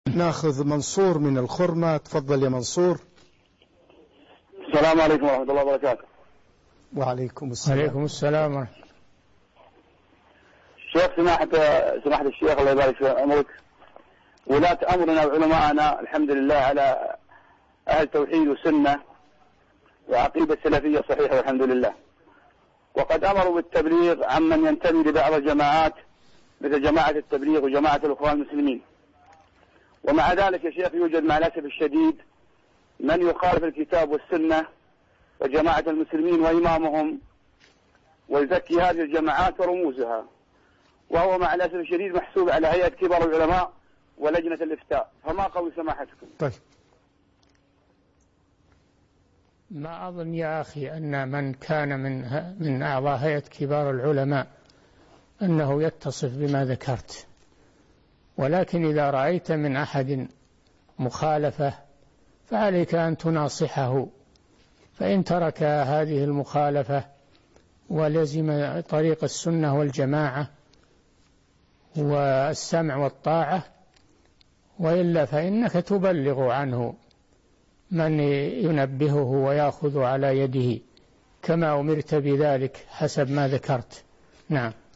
ناخذ منصور من الخرمة. تفضل يا منصور. السلام عليكم ورحمة الله وبركاته. وعليكم السلام. وعليكم السلام ورحمة الله. شيخ سماحة الشيخ الله يبارك في عمرك، ولاة أمرنا وعلماءنا الحمد لله على أهل توحيد وسنة وعقيدة سلفية صحيحة والحمد لله، وقد أمروا بالتبليغ عمن ينتمي لبعض الجماعات مثل جماعة التبليغ وجماعة الإخوان المسلمين. ومع ذلك يا شيخ يوجد مع الأسف الشديد من يخالف الكتاب والسنة وجماعة المسلمين وإمامهم ويزكي هذه الجماعات ورموزها، وهو مع الأسف الشديد محسوب على هيئة كبار العلماء ولجنة الإفتاء. فما قول سماحتكم؟ طيب، ما أظن يا أخي أن من كان من أعضاء هيئة كبار العلماء أنه يتصف بما ذكرت، ولكن إذا رأيت من أحد مخالفة فعليك أن تناصحه، فإن ترك هذه المخالفة ولزم طريق السنة والجماعة والسمع والطاعة، وإلا فإنك تبلغ عنه من ينبهه ويأخذ على يده كما أمرت بذلك حسب ما ذكرت. نعم.